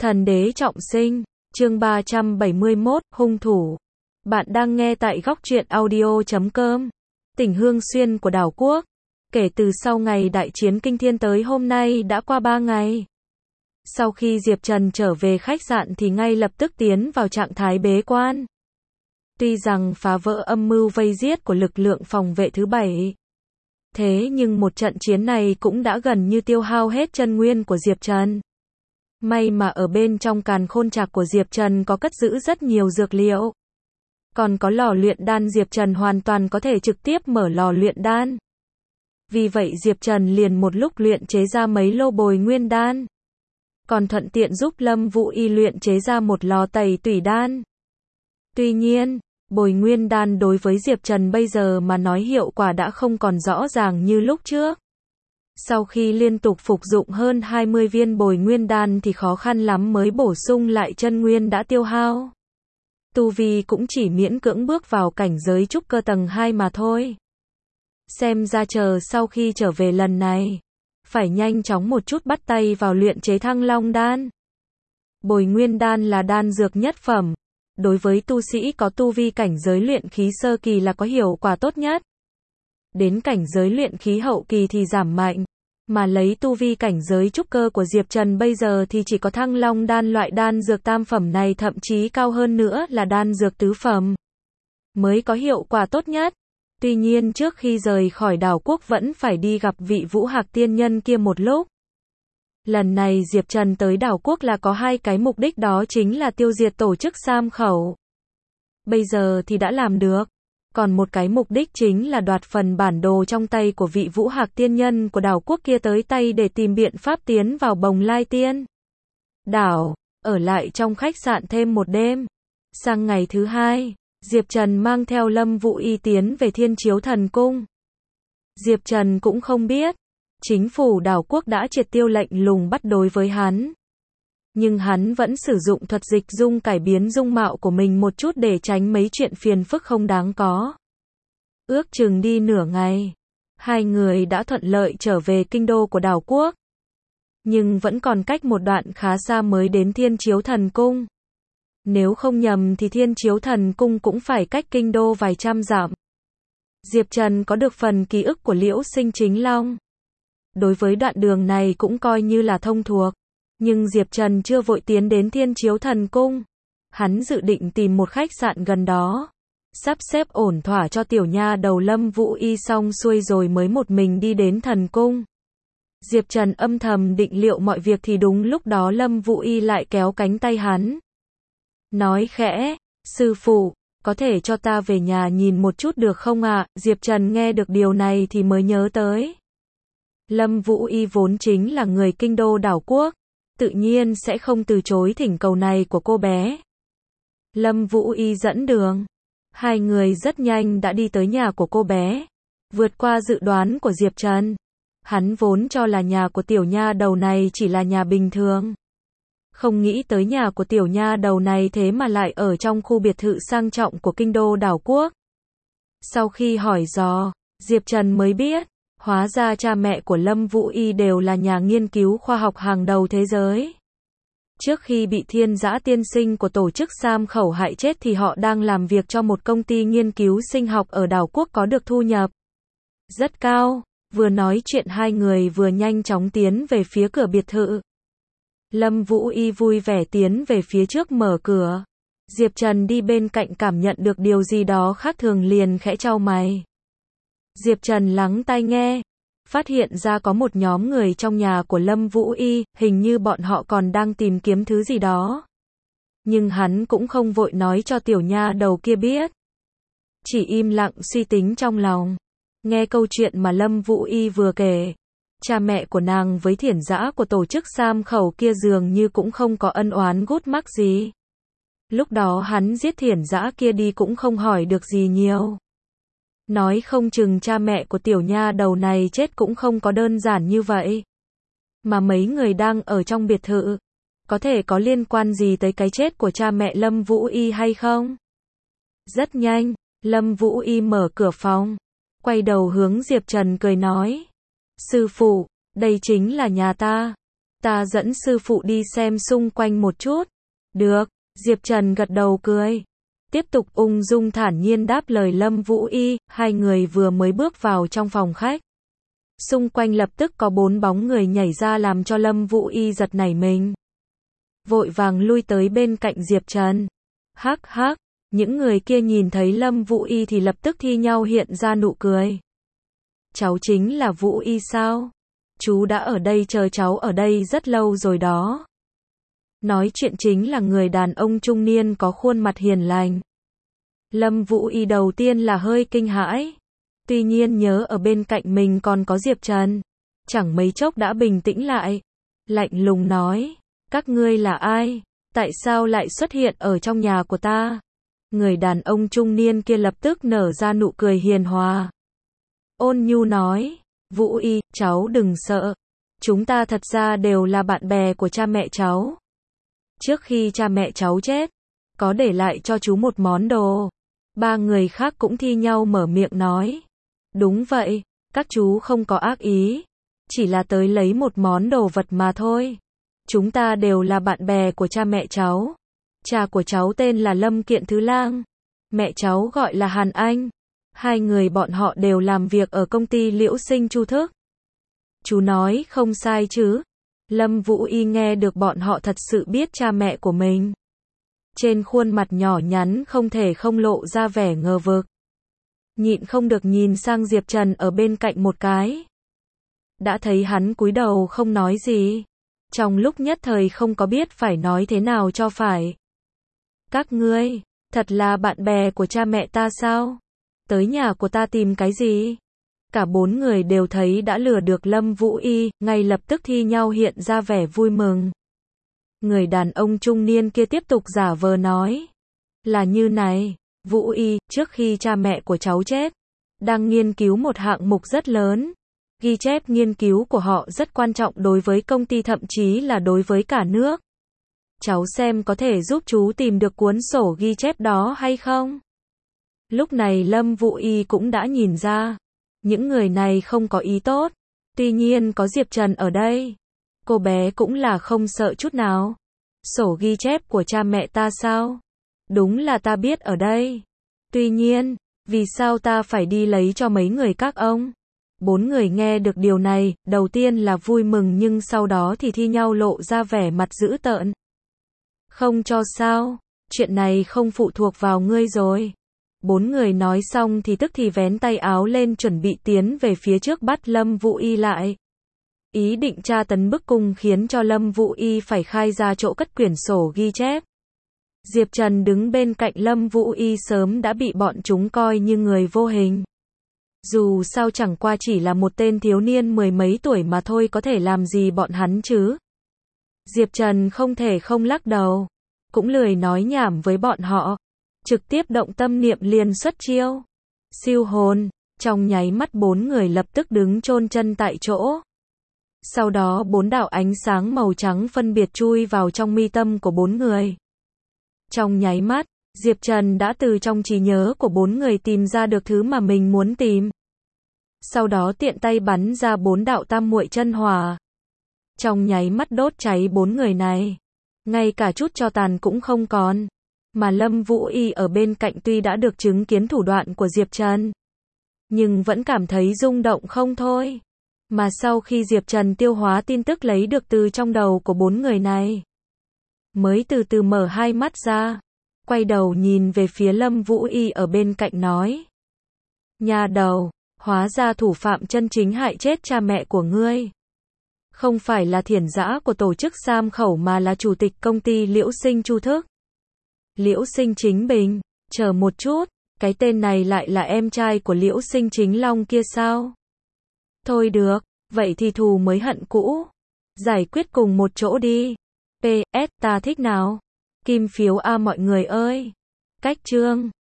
Thần đế trọng sinh, chương 371, hung thủ. Bạn đang nghe tại góc truyện audio.com. Tỉnh Hương Xuyên của đảo quốc. Kể từ sau ngày đại chiến kinh thiên tới hôm nay đã qua 3 ngày. Sau khi Diệp Trần trở về khách sạn thì ngay lập tức tiến vào trạng thái bế quan. Tuy rằng phá vỡ âm mưu vây giết của lực lượng phòng vệ thứ 7. Thế nhưng một trận chiến này cũng đã gần như tiêu hao hết chân nguyên của Diệp Trần. May mà ở bên trong càn khôn trạc của Diệp Trần có cất giữ rất nhiều dược liệu. Còn có lò luyện đan, Diệp Trần hoàn toàn có thể trực tiếp mở lò luyện đan. Vì vậy Diệp Trần liền một lúc luyện chế ra mấy lô bồi nguyên đan. Còn thuận tiện giúp Lâm Vũ Y luyện chế ra một lò tẩy tủy đan. Tuy nhiên, bồi nguyên đan đối với Diệp Trần bây giờ mà nói hiệu quả đã không còn rõ ràng như lúc trước. Sau khi liên tục phục dụng hơn 20 viên bồi nguyên đan thì khó khăn lắm mới bổ sung lại chân nguyên đã tiêu hao. Tu vi cũng chỉ miễn cưỡng bước vào cảnh giới trúc cơ tầng 2 mà thôi. Xem ra chờ sau khi trở về lần này, phải nhanh chóng một chút bắt tay vào luyện chế Thăng Long đan. Bồi nguyên đan là đan dược nhất phẩm. Đối với tu sĩ có tu vi cảnh giới luyện khí sơ kỳ là có hiệu quả tốt nhất. Đến cảnh giới luyện khí hậu kỳ thì giảm mạnh. Mà lấy tu vi cảnh giới trúc cơ của Diệp Trần bây giờ thì chỉ có Thăng Long đan loại đan dược tam phẩm này, thậm chí cao hơn nữa là đan dược tứ phẩm mới có hiệu quả tốt nhất. Tuy nhiên trước khi rời khỏi đảo quốc vẫn phải đi gặp vị Vũ Hạc tiên nhân kia một lúc. Lần này Diệp Trần tới đảo quốc là có hai cái mục đích, đó chính là tiêu diệt tổ chức Sam Khẩu. Bây giờ thì đã làm được. Còn một cái mục đích chính là đoạt phần bản đồ trong tay của vị Vũ Hạc tiên nhân của đảo quốc kia tới tay để tìm biện pháp tiến vào Bồng Lai Tiên đảo, ở lại trong khách sạn thêm một đêm. Sang ngày thứ hai, Diệp Trần mang theo Lâm Vũ Y tiến về Thiên Chiếu Thần Cung. Diệp Trần cũng không biết, chính phủ đảo quốc đã triệt tiêu lệnh lùng bắt đối với hắn. Nhưng hắn vẫn sử dụng thuật dịch dung cải biến dung mạo của mình một chút để tránh mấy chuyện phiền phức không đáng có. Ước chừng đi nửa ngày, hai người đã thuận lợi trở về kinh đô của đảo quốc. Nhưng vẫn còn cách một đoạn khá xa mới đến Thiên Chiếu Thần Cung. Nếu không nhầm thì Thiên Chiếu Thần Cung cũng phải cách kinh đô vài trăm dặm. Diệp Trần có được phần ký ức của Liễu Sinh Chính Long. Đối với đoạn đường này cũng coi như là thông thuộc. Nhưng Diệp Trần chưa vội tiến đến Thiên Chiếu Thần Cung. Hắn dự định tìm một khách sạn gần đó, sắp xếp ổn thỏa cho tiểu nha đầu Lâm Vũ Y xong xuôi rồi mới một mình đi đến thần cung. Diệp Trần âm thầm định liệu mọi việc thì đúng lúc đó Lâm Vũ Y lại kéo cánh tay hắn. Nói khẽ, sư phụ, có thể cho ta về nhà nhìn một chút được không ạ? Diệp Trần nghe được điều này thì mới nhớ tới. Lâm Vũ Y vốn chính là người kinh đô đảo quốc. Tự nhiên sẽ không từ chối thỉnh cầu này của cô bé. Lâm Vũ Y dẫn đường. Hai người rất nhanh đã đi tới nhà của cô bé. Vượt qua dự đoán của Diệp Trần. Hắn vốn cho là nhà của tiểu nha đầu này chỉ là nhà bình thường. Không nghĩ tới nhà của tiểu nha đầu này thế mà lại ở trong khu biệt thự sang trọng của kinh đô đảo quốc. Sau khi hỏi dò, Diệp Trần mới biết. Hóa ra cha mẹ của Lâm Vũ Y đều là nhà nghiên cứu khoa học hàng đầu thế giới. Trước khi bị Thiên Dã tiên sinh của tổ chức Sam Khẩu hại chết thì họ đang làm việc cho một công ty nghiên cứu sinh học ở đảo quốc có được thu nhập rất cao. Vừa nói chuyện hai người vừa nhanh chóng tiến về phía cửa biệt thự. Lâm Vũ Y vui vẻ tiến về phía trước mở cửa. Diệp Trần đi bên cạnh cảm nhận được điều gì đó khác thường liền khẽ chau mày. Diệp Trần lắng tai nghe, phát hiện ra có một nhóm người trong nhà của Lâm Vũ Y, hình như bọn họ còn đang tìm kiếm thứ gì đó. Nhưng hắn cũng không vội nói cho tiểu nha đầu kia biết. Chỉ im lặng suy tính trong lòng. Nghe câu chuyện mà Lâm Vũ Y vừa kể, cha mẹ của nàng với Thiển Dã của tổ chức Sam Khẩu kia dường như cũng không có ân oán gút mắc gì. Lúc đó hắn giết Thiển Dã kia đi cũng không hỏi được gì nhiều. Nói không chừng cha mẹ của tiểu nha đầu này chết cũng không có đơn giản như vậy. Mà mấy người đang ở trong biệt thự, có thể có liên quan gì tới cái chết của cha mẹ Lâm Vũ Y hay không? Rất nhanh, Lâm Vũ Y mở cửa phòng, quay đầu hướng Diệp Trần cười nói. Sư phụ, đây chính là nhà ta. Ta dẫn sư phụ đi xem xung quanh một chút. Được, Diệp Trần gật đầu cười. Tiếp tục ung dung thản nhiên đáp lời Lâm Vũ Y, hai người vừa mới bước vào trong phòng khách. Xung quanh lập tức có 4 bóng người nhảy ra làm cho Lâm Vũ Y giật nảy mình. Vội vàng lui tới bên cạnh Diệp Trần. Hắc hắc, những người kia nhìn thấy Lâm Vũ Y thì lập tức thi nhau hiện ra nụ cười. Cháu chính là Vũ Y sao? Chú đã ở đây chờ cháu ở đây rất lâu rồi đó. Nói chuyện chính là người đàn ông trung niên có khuôn mặt hiền lành. Lâm Vũ Y đầu tiên là hơi kinh hãi. Tuy nhiên nhớ ở bên cạnh mình còn có Diệp Trần. Chẳng mấy chốc đã bình tĩnh lại. Lạnh lùng nói, các ngươi là ai? Tại sao lại xuất hiện ở trong nhà của ta? Người đàn ông trung niên kia lập tức nở ra nụ cười hiền hòa. Ôn nhu nói, Vũ Y, cháu đừng sợ. Chúng ta thật ra đều là bạn bè của cha mẹ cháu. Trước khi cha mẹ cháu chết, có để lại cho chú một món đồ. 3 người khác cũng thi nhau mở miệng nói. Đúng vậy, các chú không có ác ý. Chỉ là tới lấy một món đồ vật mà thôi. Chúng ta đều là bạn bè của cha mẹ cháu. Cha của cháu tên là Lâm Kiện Thứ Lang. Mẹ cháu gọi là Hàn Anh. Hai người bọn họ đều làm việc ở công ty Liễu Sinh Chu Thức. Chú nói không sai chứ? Lâm Vũ Y nghe được bọn họ thật sự biết cha mẹ của mình. Trên khuôn mặt nhỏ nhắn không thể không lộ ra vẻ ngờ vực. Nhịn không được nhìn sang Diệp Trần ở bên cạnh một cái. Đã thấy hắn cúi đầu không nói gì. Trong lúc nhất thời không có biết phải nói thế nào cho phải. Các ngươi, thật là bạn bè của cha mẹ ta sao? Tới nhà của ta tìm cái gì? Cả 4 người đều thấy đã lừa được Lâm Vũ Y, ngay lập tức thi nhau hiện ra vẻ vui mừng. Người đàn ông trung niên kia tiếp tục giả vờ nói. Là như này, Vũ Y, trước khi cha mẹ của cháu chết, đang nghiên cứu một hạng mục rất lớn. Ghi chép nghiên cứu của họ rất quan trọng đối với công ty thậm chí là đối với cả nước. Cháu xem có thể giúp chú tìm được cuốn sổ ghi chép đó hay không? Lúc này Lâm Vũ Y cũng đã nhìn ra. Những người này không có ý tốt. Tuy nhiên có Diệp Trần ở đây. Cô bé cũng là không sợ chút nào. Sổ ghi chép của cha mẹ ta sao? Đúng là ta biết ở đây. Tuy nhiên, vì sao ta phải đi lấy cho mấy người các ông? 4 người nghe được điều này, đầu tiên là vui mừng nhưng sau đó thì thi nhau lộ ra vẻ mặt dữ tợn. Không cho sao? Chuyện này không phụ thuộc vào ngươi rồi. 4 người nói xong thì tức thì vén tay áo lên chuẩn bị tiến về phía trước bắt Lâm Vũ Y lại. Ý định tra tấn bức cung khiến cho Lâm Vũ Y phải khai ra chỗ cất quyển sổ ghi chép. Diệp Trần đứng bên cạnh Lâm Vũ Y sớm đã bị bọn chúng coi như người vô hình. Dù sao chẳng qua chỉ là một tên thiếu niên 10 mấy tuổi mà thôi có thể làm gì bọn hắn chứ. Diệp Trần không thể không lắc đầu. Cũng lười nói nhảm với bọn họ. Trực tiếp động tâm niệm liền xuất chiêu. Siêu hồn, trong nháy mắt 4 người lập tức đứng chôn chân tại chỗ. Sau đó 4 đạo ánh sáng màu trắng phân biệt chui vào trong mi tâm của 4 người. Trong nháy mắt, Diệp Trần đã từ trong trí nhớ của 4 người tìm ra được thứ mà mình muốn tìm. Sau đó tiện tay bắn ra 4 đạo tam muội chân hỏa. Trong nháy mắt đốt cháy 4 người này. Ngay cả chút tro tàn cũng không còn. Mà Lâm Vũ Y ở bên cạnh tuy đã được chứng kiến thủ đoạn của Diệp Trần, nhưng vẫn cảm thấy rung động không thôi. Mà sau khi Diệp Trần tiêu hóa tin tức lấy được từ trong đầu của 4 người này, mới từ từ mở hai mắt ra, quay đầu nhìn về phía Lâm Vũ Y ở bên cạnh nói. Nhà đầu, hóa ra thủ phạm chân chính hại chết cha mẹ của ngươi. Không phải là thiển dã của tổ chức Sam Khẩu mà là chủ tịch công ty Liễu Sinh Chu Thức. Liễu Sinh Chính Bình, chờ một chút, cái tên này lại là em trai của Liễu Sinh Chính Long kia sao? Thôi được, vậy thì thù mới hận cũ. Giải quyết cùng một chỗ đi. PS, ta thích nào? Kim phiếu A mọi người ơi. Cách chương.